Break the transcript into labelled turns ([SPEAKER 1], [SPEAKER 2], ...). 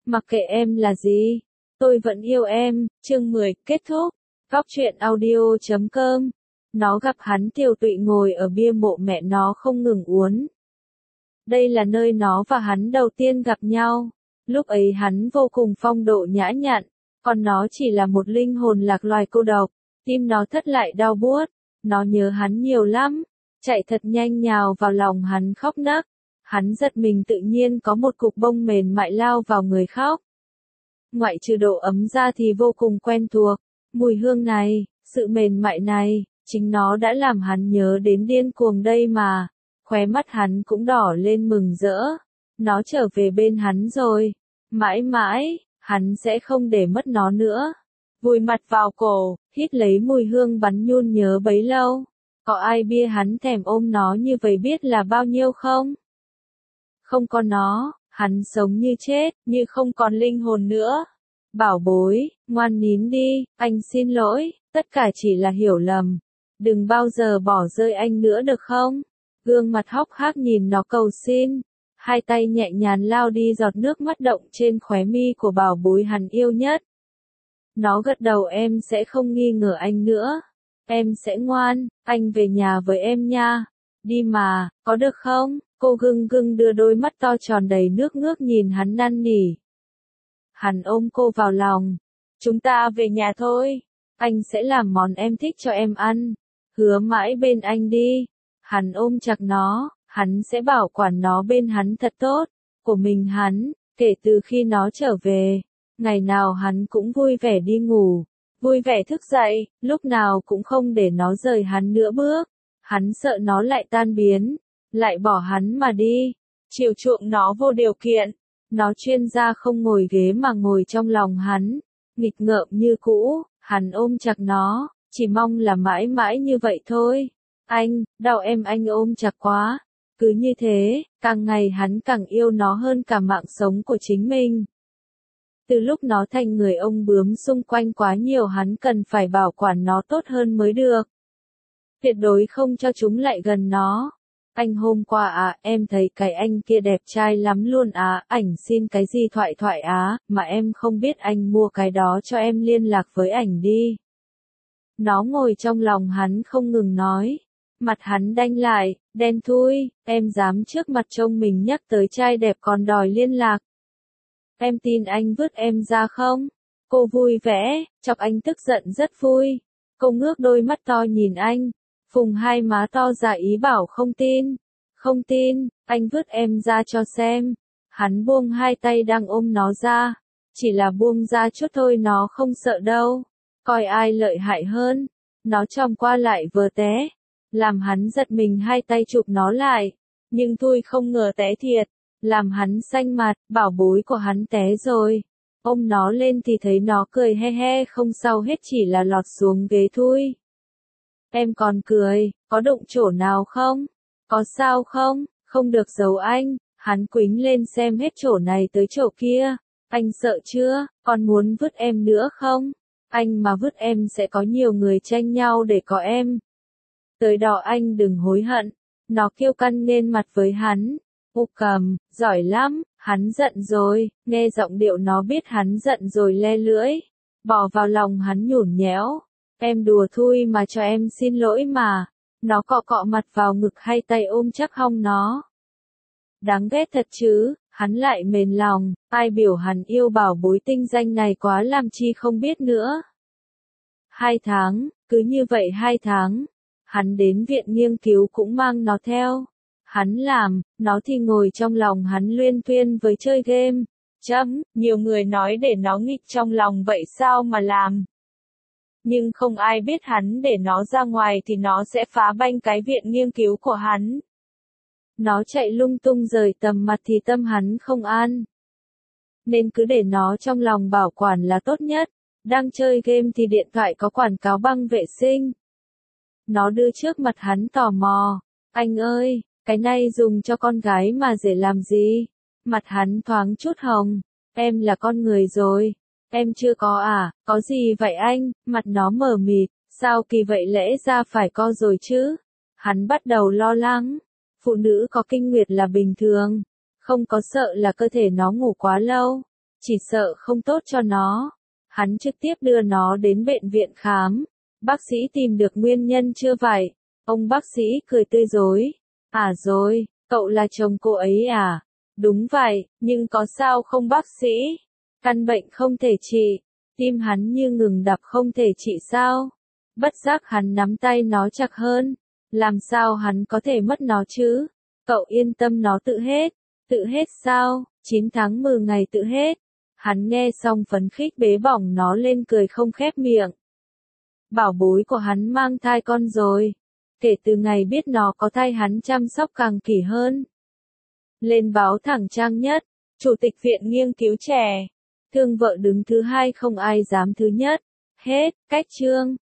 [SPEAKER 1] Mặc kệ em là gì, tôi vẫn yêu em. Chương 10, kết thúc. Góc truyện audio.com. Nó gặp hắn tiều tụy ngồi ở bia mộ mẹ nó không ngừng uốn. Đây là nơi nó và hắn đầu tiên gặp nhau. Lúc ấy hắn vô cùng phong độ nhã nhặn, còn nó chỉ là một linh hồn lạc loài cô độc. Tim nó thất lại đau buốt. Nó nhớ hắn nhiều lắm. Chạy thật nhanh nhào vào lòng hắn khóc nấc. Hắn giật mình tự nhiên có một cục bông mềm mại lao vào người khóc. Ngoại trừ độ ấm ra thì vô cùng quen thuộc. Mùi hương này, sự mềm mại này, chính nó đã làm hắn nhớ đến điên cuồng đây mà. Khóe mắt hắn cũng đỏ lên mừng rỡ. Nó trở về bên hắn rồi. Mãi mãi, hắn sẽ không để mất nó nữa. Vùi mặt vào cổ, hít lấy mùi hương bắn nhun nhớ bấy lâu. Có ai bia hắn thèm ôm nó như vậy biết là bao nhiêu không? Không có nó, hắn sống như chết, như không còn linh hồn nữa. Bảo bối, ngoan nín đi, anh xin lỗi, tất cả chỉ là hiểu lầm. Đừng bao giờ bỏ rơi anh nữa được không? Gương mặt hốc hác nhìn nó cầu xin. Hai tay nhẹ nhàng lao đi giọt nước mắt động trên khóe mi của bảo bối hắn yêu nhất. Nó gật đầu, em sẽ không nghi ngờ anh nữa. Em sẽ ngoan, anh về nhà với em nha. Đi mà, có được không? Cô gưng gưng đưa đôi mắt to tròn đầy nước ngước nhìn hắn năn nỉ. Hắn ôm cô vào lòng. Chúng ta về nhà thôi. Anh sẽ làm món em thích cho em ăn. Hứa mãi bên anh đi. Hắn ôm chặt nó, hắn sẽ bảo quản nó bên hắn thật tốt. Của mình hắn, kể từ khi nó trở về. Ngày nào hắn cũng vui vẻ đi ngủ. Vui vẻ thức dậy, lúc nào cũng không để nó rời hắn nữa bước. Hắn sợ nó lại tan biến. Lại bỏ hắn mà đi, chiều chuộng nó vô điều kiện. Nó chuyên gia không ngồi ghế mà ngồi trong lòng hắn, nghịch ngợm như cũ, hắn ôm chặt nó, chỉ mong là mãi mãi như vậy thôi. Anh, đau em, anh ôm chặt quá. Cứ như thế, càng ngày hắn càng yêu nó hơn cả mạng sống của chính mình. Từ lúc nó thành người ông bướm xung quanh quá nhiều, hắn cần phải bảo quản nó tốt hơn mới được. Tuyệt đối không cho chúng lại gần nó. Anh hôm qua em thấy cái anh kia đẹp trai lắm luôn ảnh xin cái gì thoại thoại mà em không biết, anh mua cái đó cho em liên lạc với ảnh đi. Nó ngồi trong lòng hắn không ngừng nói. Mặt hắn đanh lại, đen thui, em dám trước mặt trông mình nhắc tới trai đẹp còn đòi liên lạc. Em tin anh vứt em ra không? Cô vui vẻ, chọc anh tức giận rất vui. Cô ngước đôi mắt to nhìn anh. Phùng hai má to ra ý bảo không tin. Không tin, anh vứt em ra cho xem. Hắn buông hai tay đang ôm nó ra. Chỉ là buông ra chút thôi, nó không sợ đâu. Coi ai lợi hại hơn. Nó chòng qua lại vờ té. Làm hắn giật mình, hai tay chụp nó lại. Nhưng tôi không ngờ té thiệt. Làm hắn xanh mặt, bảo bối của hắn té rồi. Ôm nó lên thì thấy nó cười he he, không sao hết, chỉ là lọt xuống ghế thôi. Em còn cười, có đụng chỗ nào không? Có sao không? Không được giấu anh. Hắn quýnh lên xem hết chỗ này tới chỗ kia. Anh sợ chưa? Còn muốn vứt em nữa không? Anh mà vứt em sẽ có nhiều người tranh nhau để có em. Tới đó anh đừng hối hận. Nó kiêu căng nên mặt với hắn. Cầm, giỏi lắm, hắn giận rồi. Nghe giọng điệu nó biết hắn giận rồi, le lưỡi. Bỏ vào lòng hắn nhủn nhẽo. Em đùa thôi mà, cho em xin lỗi mà. Nó cọ cọ mặt vào ngực, hai tay ôm chắc hông nó. Đáng ghét thật chứ, hắn lại mềm lòng, ai biểu hắn yêu bảo bối tinh danh này quá làm chi không biết nữa. 2 tháng, cứ như vậy 2 tháng. Hắn đến viện nghiên cứu cũng mang nó theo. Hắn làm, nó thì ngồi trong lòng hắn luyên thuyên với chơi game. Nhiều người nói để nó nghịch trong lòng vậy sao mà làm. Nhưng không ai biết hắn để nó ra ngoài thì nó sẽ phá banh cái viện nghiên cứu của hắn. Nó chạy lung tung rời tầm mặt thì tâm hắn không an. Nên cứ để nó trong lòng bảo quản là tốt nhất. Đang chơi game thì điện thoại có quảng cáo băng vệ sinh. Nó đưa trước mặt hắn tò mò. Anh ơi, cái này dùng cho con gái mà để làm gì? Mặt hắn thoáng chút hồng. Em là con người rồi. Em chưa có có gì vậy anh? Mặt nó mờ mịt, sao kỳ vậy, lẽ ra phải có rồi chứ? Hắn bắt đầu lo lắng. Phụ nữ có kinh nguyệt là bình thường. Không có sợ là cơ thể nó ngủ quá lâu. chỉ sợ không tốt cho nó. Hắn trực tiếp đưa nó đến bệnh viện khám. Bác sĩ tìm được nguyên nhân chưa vậy? Ông bác sĩ cười tươi rói. À rồi, cậu là chồng cô ấy à? Đúng vậy, nhưng có sao không bác sĩ? Căn bệnh không thể trị. Tim hắn như ngừng đập không thể trị sao? Bất giác hắn nắm tay nó chặt hơn. Làm sao hắn có thể mất nó chứ? Cậu yên tâm nó tự hết. Tự hết sao? 9 tháng 10 ngày tự hết. Hắn nghe xong phấn khích bế bỏng nó lên cười không khép miệng. Bảo bối của hắn mang thai con rồi. Kể từ ngày biết nó có thai hắn chăm sóc càng kỹ hơn. Lên báo thẳng trang nhất. Chủ tịch Viện Nghiên cứu Trẻ. Thương vợ đứng thứ hai không ai dám thứ nhất. Hết, cách chương.